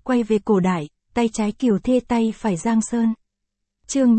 quay về cổ đại, tay trái Kiều Thê tay phải Giang Sơn. Chương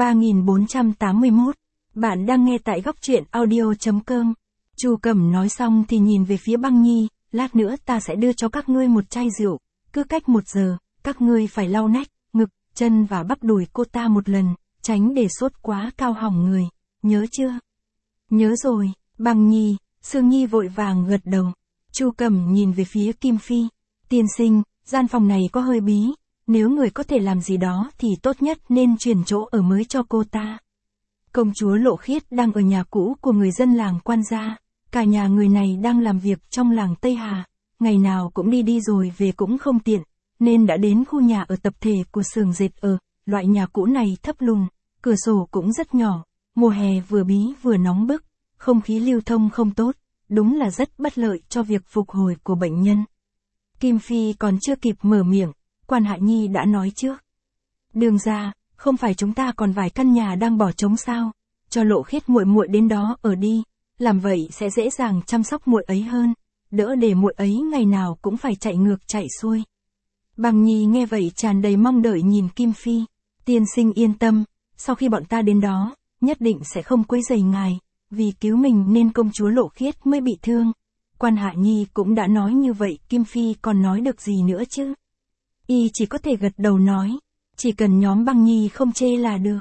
3481. Bạn đang nghe tại góc truyện audio.com. Chu Cẩm nói xong thì nhìn về phía Băng Nhi, lát nữa ta sẽ đưa cho các ngươi một chai rượu, cứ cách 1 giờ, các ngươi phải lau nách, ngực, chân và bắp đùi cô ta một lần, tránh để sốt quá cao hỏng người, nhớ chưa? Nhớ rồi, Băng Nhi. Sương Nhi vội vàng gật đầu. Chu Cẩm nhìn về phía Kim Phi. Tiên sinh, gian phòng này có hơi bí, nếu người có thể làm gì đó thì tốt nhất nên chuyển chỗ ở mới cho cô ta. Công chúa Lộ Khiết đang ở nhà cũ của người dân làng Quan Gia, cả nhà người này đang làm việc trong làng Tây Hà, ngày nào cũng đi đi rồi về cũng không tiện, nên đã đến khu nhà ở tập thể của xưởng dệt ở, loại nhà cũ này thấp lùn, cửa sổ cũng rất nhỏ, mùa hè vừa bí vừa nóng bức, không khí lưu thông không tốt, đúng là rất bất lợi cho việc phục hồi của bệnh nhân. Kim Phi còn chưa kịp mở miệng, Quan Hạ Nhi đã nói trước. Đường ra, không phải chúng ta còn vài căn nhà đang bỏ trống sao, cho Lộ Khiết muội muội đến đó ở đi, làm vậy sẽ dễ dàng chăm sóc muội ấy hơn, đỡ để muội ấy ngày nào cũng phải chạy ngược chạy xuôi. Băng Nhi nghe vậy tràn đầy mong đợi nhìn Kim Phi. Tiên sinh yên tâm, sau khi bọn ta đến đó, nhất định sẽ không quấy rầy ngài, vì cứu mình nên công chúa Lộ Khiết mới bị thương. Quan Hạ Nhi cũng đã nói như vậy, Kim Phi còn nói được gì nữa chứ? Y chỉ có thể gật đầu nói, chỉ cần nhóm Băng Nhi không chê là được.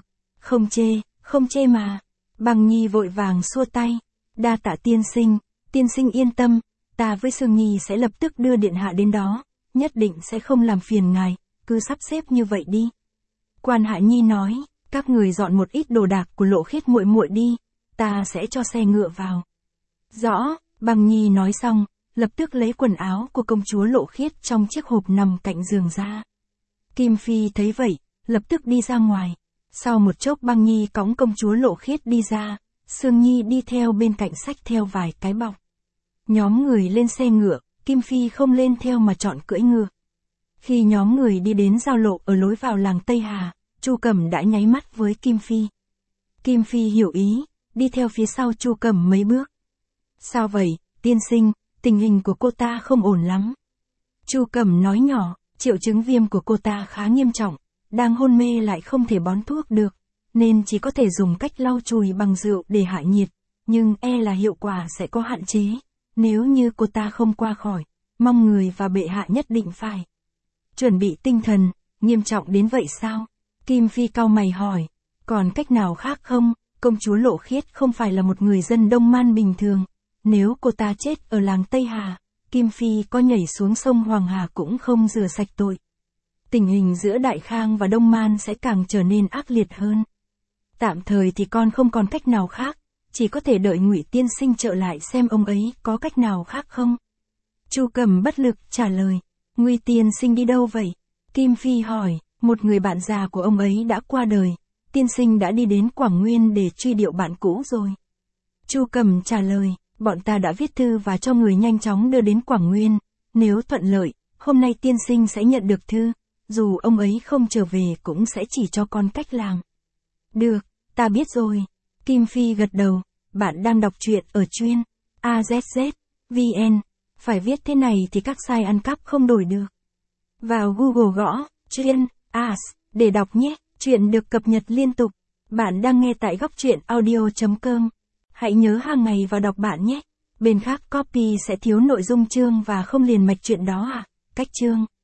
Không chê mà. Băng Nhi vội vàng xua tay. Đa tạ tiên sinh yên tâm, ta với Sương Nhi sẽ lập tức đưa điện hạ đến đó, nhất định sẽ không làm phiền ngài, cứ sắp xếp như vậy đi. Quan Hạ Nhi nói, các người dọn một ít đồ đạc của Lộ Khiết muội muội đi, ta sẽ cho xe ngựa vào. Rõ, Băng Nhi nói xong, lập tức lấy quần áo của công chúa Lộ Khiết trong chiếc hộp nằm cạnh giường ra. Kim Phi thấy vậy, lập tức đi ra ngoài. Sau một chốc Băng Nhi cõng công chúa Lộ Khiết đi ra, Sương Nhi đi theo bên cạnh xách theo vài cái bọc. Nhóm người lên xe ngựa, Kim Phi không lên theo mà chọn cưỡi ngựa. Khi nhóm người đi đến giao lộ ở lối vào làng Tây Hà, Chu Cẩm đã nháy mắt với Kim Phi. Kim Phi hiểu ý, đi theo phía sau Chu Cẩm mấy bước. Sao vậy, tiên sinh, tình hình của cô ta không ổn lắm. Chu Cẩm nói nhỏ, triệu chứng viêm của cô ta khá nghiêm trọng, đang hôn mê lại không thể bón thuốc được, nên chỉ có thể dùng cách lau chùi bằng rượu để hạ nhiệt, nhưng là hiệu quả sẽ có hạn chế, nếu như cô ta không qua khỏi, mong người và bệ hạ nhất định phải chuẩn bị tinh thần. Nghiêm trọng đến vậy sao? Kim Phi cau mày hỏi, còn cách nào khác không? Công chúa Lộ Khiết không phải là một người dân Đông Man bình thường, nếu cô ta chết ở làng Tây Hà, Kim Phi có nhảy xuống sông Hoàng Hà cũng không rửa sạch tội. Tình hình giữa Đại Khang và Đông Man sẽ càng trở nên ác liệt hơn. Tạm thời thì con không còn cách nào khác, chỉ có thể đợi Ngụy tiên sinh trở lại xem ông ấy có cách nào khác không. Chu Cẩm bất lực trả lời, Ngụy tiên sinh đi đâu vậy? Kim Phi hỏi, một người bạn già của ông ấy đã qua đời, tiên sinh đã đi đến Quảng Nguyên để truy điệu bạn cũ rồi. Chu Cẩm trả lời, bọn ta đã viết thư và cho người nhanh chóng đưa đến Quảng Nguyên, nếu thuận lợi, hôm nay tiên sinh sẽ nhận được thư, dù ông ấy không trở về cũng sẽ chỉ cho con cách làm. Được, ta biết rồi. Kim Phi gật đầu, bạn đang đọc truyện ở truyện AZZ.vn, phải viết thế này thì các sai ăn cắp không đổi được. Vào Google gõ, truyện AZ, để đọc nhé, truyện được cập nhật liên tục. Bạn đang nghe tại góc truyện audio.com. Hãy nhớ hàng ngày vào đọc bạn nhé. Bên khác copy sẽ thiếu nội dung chương và không liền mạch truyện đó à? Cách chương